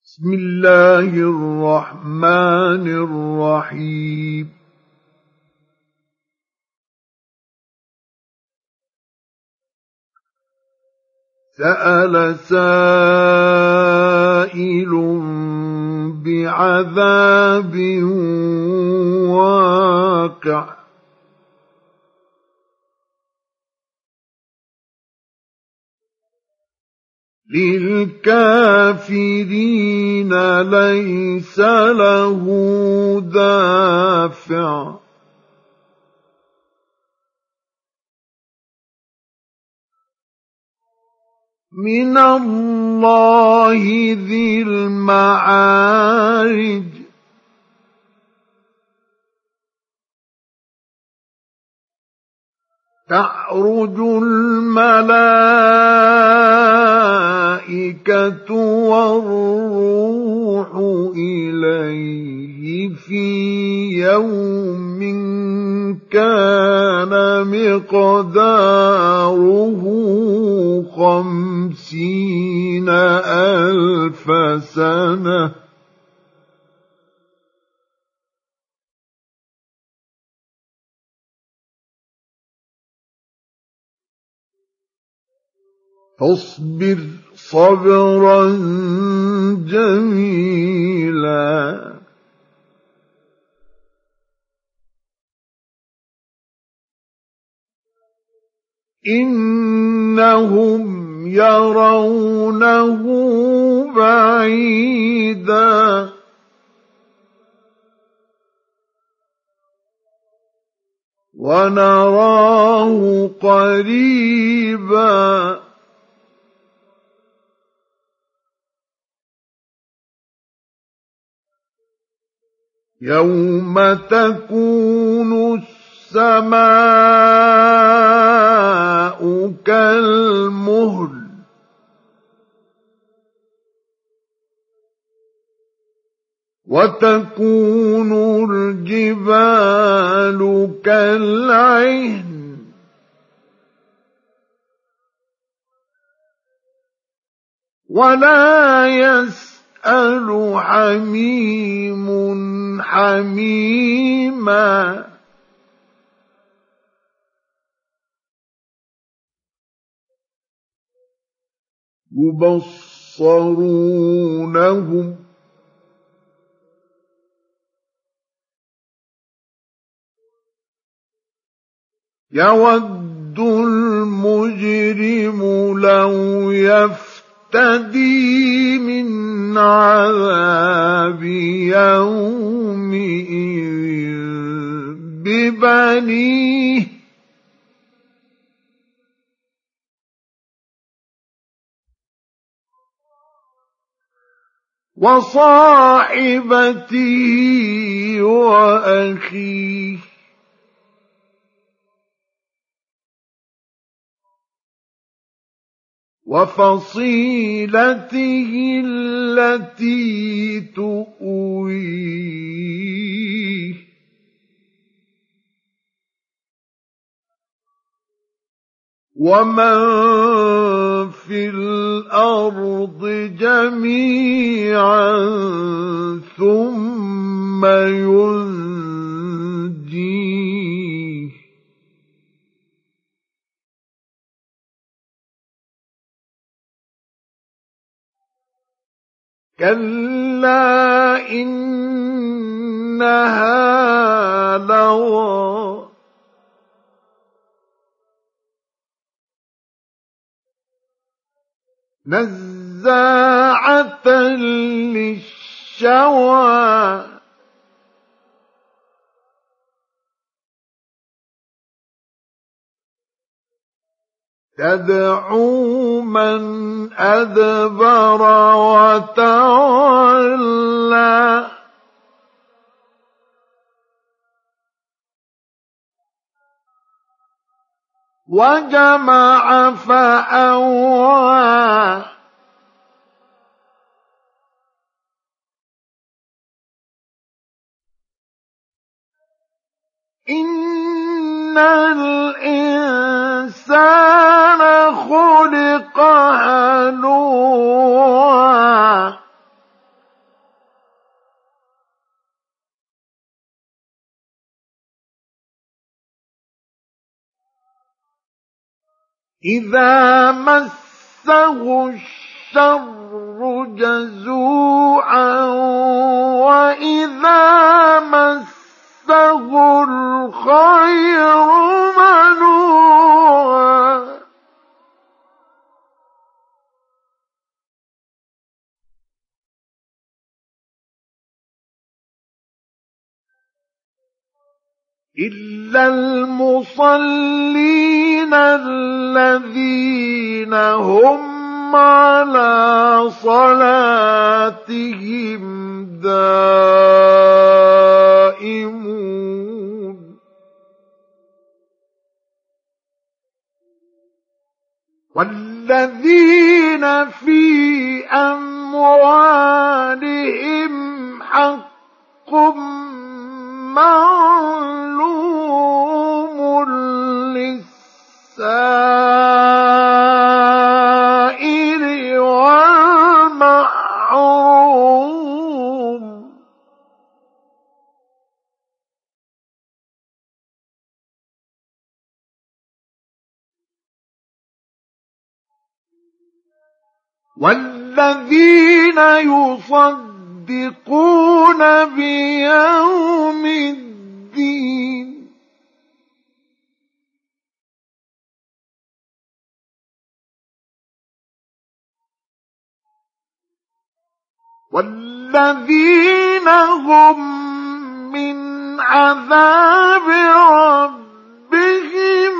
بسم الله الرحمن الرحيم. سأل سائل بعذاب واقع للكافرين ليس له دافع من الله ذي المعارج تعرج الملائكة والروح إليه في يوم كان مقداره 50,000 سنة فاصبر صبرا جميلا إنهم يرونه بعيدا ونراه قريبا يوم تكون السماء كالمهل وتكون الجبال كالعهن ولا يسأل حميم حميما يبصرونهم يود المجرم لو يفتدي من عذاب يومئذ ببنيه وصاحبته وأخيه وفصيلته التي تؤويه ومن في الأرض جميعا ثم ينجيه كلا إنها لظى نزاعة للشوى تدعو من أدبر وتولى وجمع فأوعى إن الإنسان خلق هلوعا إذا مسه الشر جزوعا وإذا مسه الخير منوعا إلا المصلين الذين هم على صلاتهم دائمون والذين في أموالهم حق معلوم للسائل والمحروم والذين يصدقون بيوم الدين والذين هم من عذاب ربهم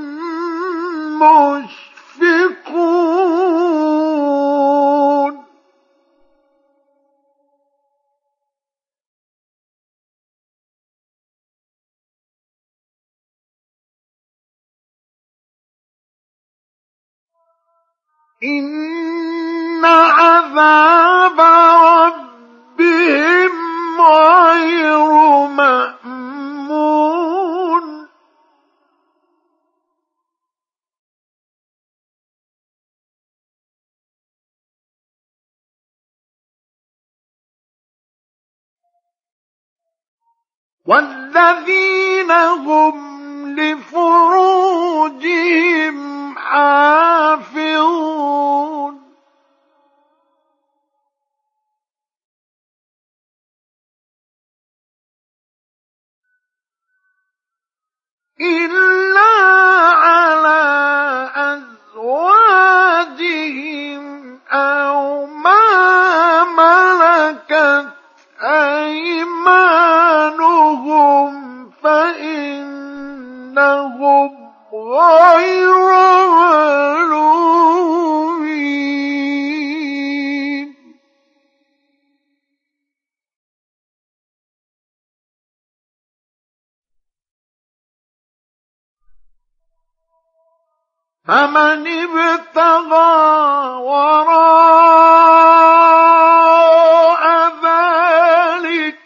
مشفقون إن عذاب ربهم غير مأمون والذين هم لفروجهم حافظون إلا على أزواجهم أو ما ملكت أيمانهم فإنهم غير ملومين فمن ابتغى وراء ذلك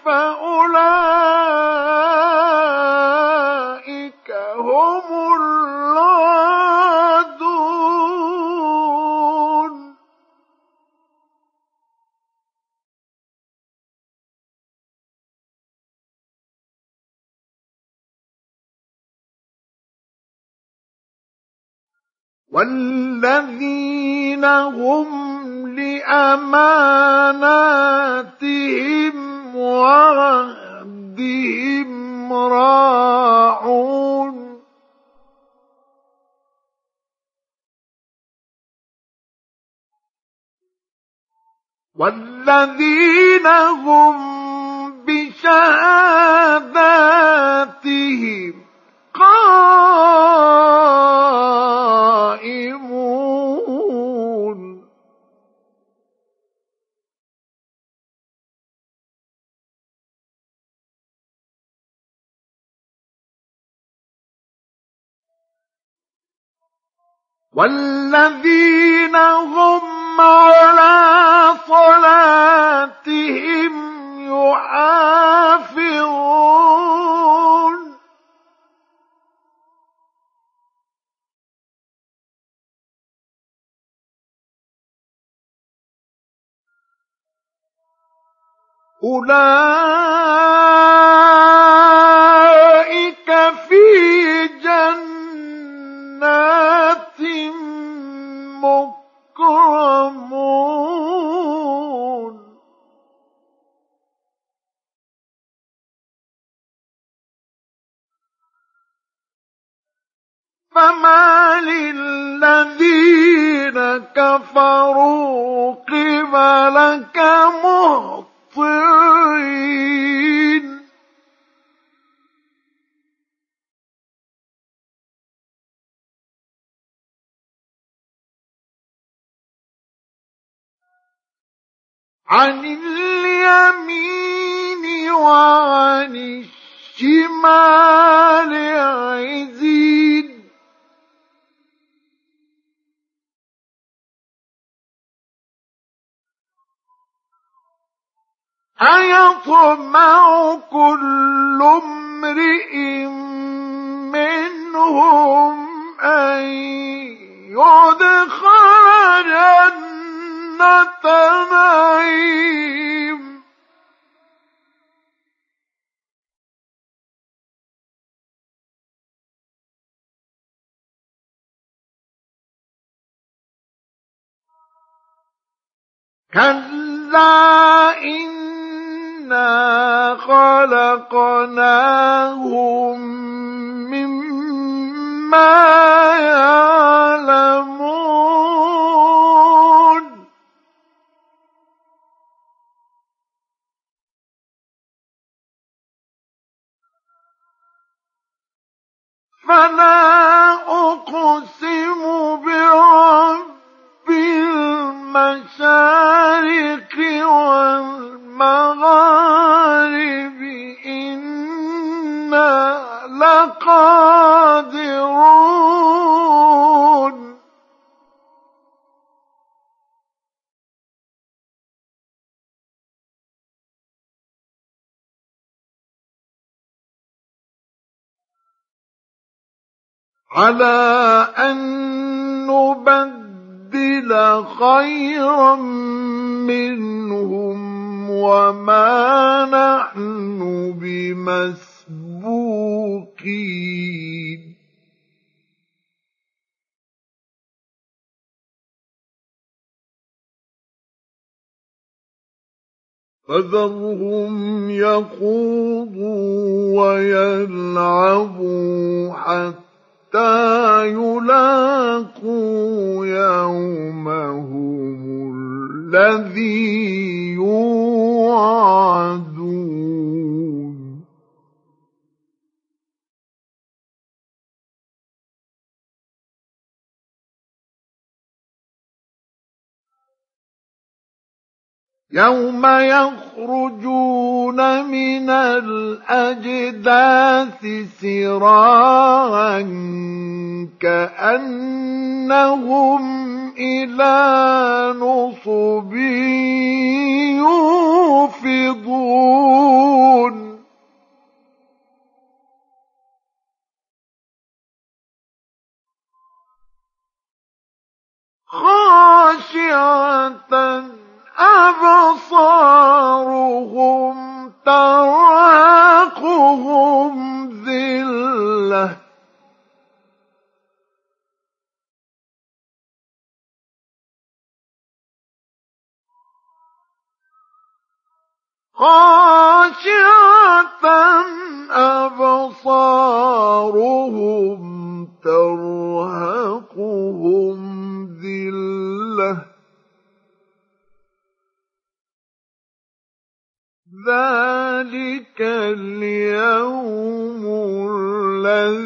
فأولئك هم العادون والذين هم لأماناتهم وعهدهم راعون والذين هم بشهاداتهم قائمون والذين هم على صلاتهم يحافظون أولئك في جنات كفروا قبلك مهطعين عن اليمين وعن الشمال عزين أيطمع كل امرئ منهم أن يدخل جنة نعيم كلا إنا خلقناهم مما يعلمون فلا أقسم برب المشارق والمغارب إنا لقادرون على أن نبدل خيرا منهم وما نحن بمسبوقين فذرهم يخوضوا ويلعبوا حتى يلاقوا يومهم الذي يوعدون يوم يخرجون من الأجداث سراعا كأنهم إلى نصب يوفضون خاشعة أبصارهم ترهقهم ذلة خاشعة أبصارهم ترهقهم ذلة ذلك اليوم الذي